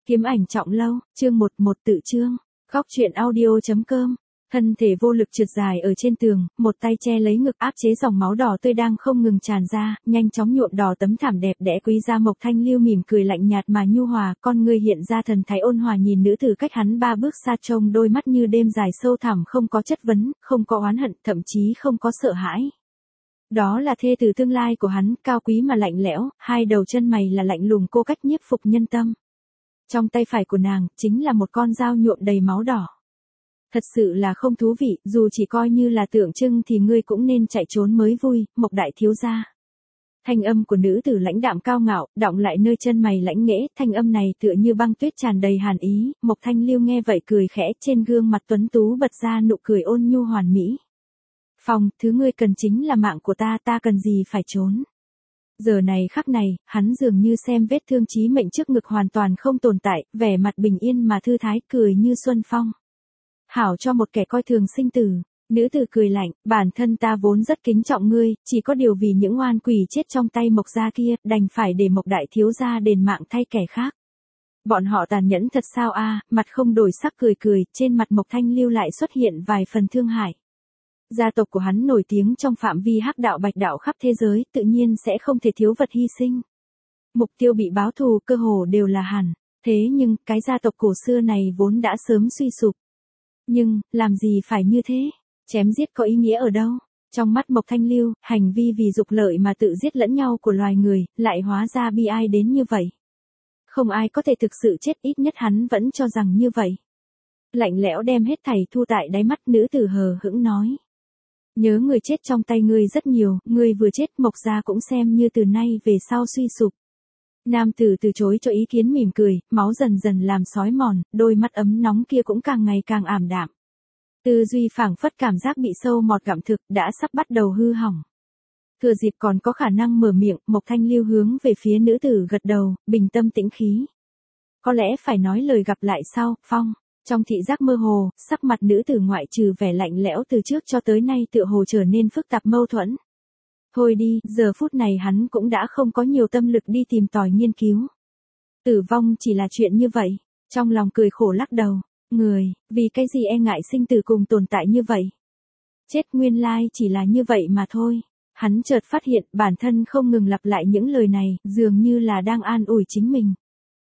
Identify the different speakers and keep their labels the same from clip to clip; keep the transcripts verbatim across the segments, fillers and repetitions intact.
Speaker 1: Kiếm ảnh trọng lâu, chương một một tự chương, góc truyện audio.com. Thân thể vô lực trượt dài ở trên tường, một tay che lấy ngực áp chế dòng máu đỏ tươi đang không ngừng tràn ra, nhanh chóng nhuộm đỏ tấm thảm đẹp đẽ quý gia. Mộc Thanh Lưu mỉm cười lạnh nhạt mà nhu hòa, con người hiện ra thần thái ôn hòa nhìn nữ tử cách hắn ba bước xa, trông đôi mắt như đêm dài sâu thẳm, không có chất vấn, không có oán hận, thậm chí không có sợ hãi. Đó là thê tử tương lai của hắn, cao quý mà lạnh lẽo, hai đầu chân mày là lạnh lùng cô cách nhiếp phục nhân tâm. Trong tay phải của nàng, chính là một con dao nhuộm đầy máu đỏ. Thật sự là không thú vị, dù chỉ coi như là tượng trưng thì ngươi cũng nên chạy trốn mới vui, Mộc đại thiếu gia. Thanh âm của nữ tử lãnh đạm cao ngạo, đọng lại nơi chân mày lãnh nghễ, thanh âm này tựa như băng tuyết tràn đầy hàn ý. Mộc Thanh Lưu nghe vậy cười khẽ, trên gương mặt tuấn tú bật ra nụ cười ôn nhu hoàn mỹ. Phong, thứ ngươi cần chính là mạng của ta, ta cần gì phải trốn. Giờ này khắc này, hắn dường như xem vết thương chí mệnh trước ngực hoàn toàn không tồn tại, vẻ mặt bình yên mà thư thái, cười như xuân phong. Hảo cho một kẻ coi thường sinh tử. Nữ tử cười lạnh, bản thân ta vốn rất kính trọng ngươi, chỉ có điều vì những oan quỷ chết trong tay Mộc gia kia, đành phải để Mộc đại thiếu gia đền mạng thay kẻ khác. Bọn họ tàn nhẫn thật sao a? Mặt không đổi sắc cười cười, trên mặt Mộc Thanh Lưu lại xuất hiện vài phần thương hại. Gia tộc của hắn nổi tiếng trong phạm vi hắc đạo bạch đạo khắp thế giới, tự nhiên sẽ không thể thiếu vật hy sinh. Mục tiêu bị báo thù cơ hồ đều là hẳn, thế nhưng cái gia tộc cổ xưa này vốn đã sớm suy sụp. Nhưng, làm gì phải như thế? Chém giết có ý nghĩa ở đâu? Trong mắt Mộc Thanh Lưu, hành vi vì dục lợi mà tự giết lẫn nhau của loài người, lại hóa ra bi ai đến như vậy. Không ai có thể thực sự chết, ít nhất hắn vẫn cho rằng như vậy. Lạnh lẽo đem hết thảy thu tại đáy mắt, nữ tử hờ hững nói. Nhớ người chết trong tay ngươi rất nhiều, ngươi vừa chết Mộc gia cũng xem như từ nay về sau suy sụp. Nam tử từ chối cho ý kiến mỉm cười, máu dần dần làm sói mòn, đôi mắt ấm nóng kia cũng càng ngày càng ảm đạm. Tư duy phảng phất cảm giác bị sâu mọt gặm thực, đã sắp bắt đầu hư hỏng. Thừa dịp còn có khả năng mở miệng, Mộc Thanh Lưu hướng về phía nữ tử gật đầu, bình tâm tĩnh khí. Có lẽ phải nói lời gặp lại sau, Phong. Trong thị giác mơ hồ, sắc mặt nữ tử ngoại trừ vẻ lạnh lẽo từ trước cho tới nay tựa hồ trở nên phức tạp mâu thuẫn. Thôi đi, giờ phút này hắn cũng đã không có nhiều tâm lực đi tìm tòi nghiên cứu. Tử vong chỉ là chuyện như vậy, trong lòng cười khổ lắc đầu, người, vì cái gì e ngại sinh tử cùng tồn tại như vậy. Chết nguyên lai chỉ là như vậy mà thôi. Hắn chợt phát hiện bản thân không ngừng lặp lại những lời này, dường như là đang an ủi chính mình.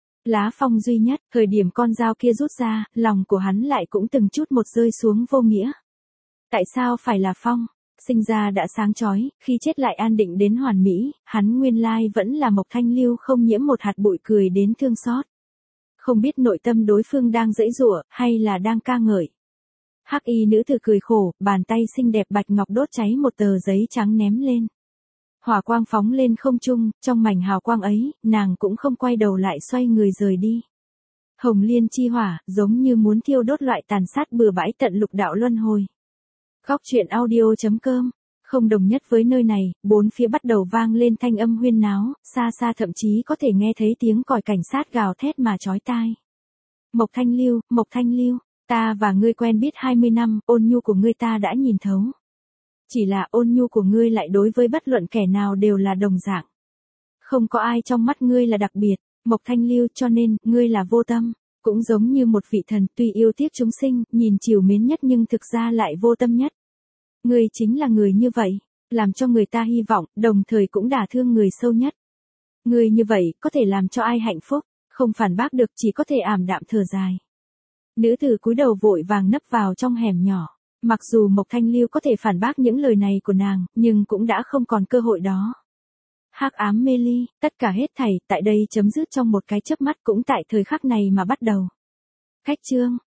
Speaker 1: Lá phong duy nhất, thời điểm con dao kia rút ra, lòng của hắn lại cũng từng chút một rơi xuống vô nghĩa. Tại sao phải là Phong? Sinh ra đã sáng chói, khi chết lại an định đến hoàn mỹ, hắn nguyên lai vẫn là Mộc Thanh Lưu không nhiễm một hạt bụi, cười đến thương xót. Không biết nội tâm đối phương đang giãy giụa, hay là đang ca ngợi. Hắc y nữ tử cười khổ, bàn tay xinh đẹp bạch ngọc đốt cháy một tờ giấy trắng ném lên. Hỏa quang phóng lên không trung, trong mảnh hào quang ấy, nàng cũng không quay đầu lại xoay người rời đi. Hồng liên chi hỏa, giống như muốn thiêu đốt loại tàn sát bừa bãi tận lục đạo luân hồi. Góc truyện audio.com, không đồng nhất với nơi này, bốn phía bắt đầu vang lên thanh âm huyên náo, xa xa thậm chí có thể nghe thấy tiếng còi cảnh sát gào thét mà chói tai. Mộc Thanh Lưu, Mộc Thanh Lưu, ta và ngươi quen biết hai mươi năm, ôn nhu của ngươi ta đã nhìn thấu. Chỉ là ôn nhu của ngươi lại đối với bất luận kẻ nào đều là đồng dạng. Không có ai trong mắt ngươi là đặc biệt, Mộc Thanh Lưu, cho nên, ngươi là vô tâm, cũng giống như một vị thần tuy yêu tiếc chúng sinh, nhìn trìu mến nhất nhưng thực ra lại vô tâm nhất. Ngươi chính là người như vậy, làm cho người ta hy vọng, đồng thời cũng đả thương người sâu nhất. Ngươi như vậy, có thể làm cho ai hạnh phúc, không phản bác được, chỉ có thể ảm đạm thở dài. Nữ tử cúi đầu vội vàng nấp vào trong hẻm nhỏ. Mặc dù Mộc Thanh Lưu có thể phản bác những lời này của nàng, nhưng cũng đã không còn cơ hội đó. Hắc ám mê ly, tất cả hết thảy, tại đây chấm dứt trong một cái chớp mắt, cũng tại thời khắc này mà bắt đầu. Cách chương.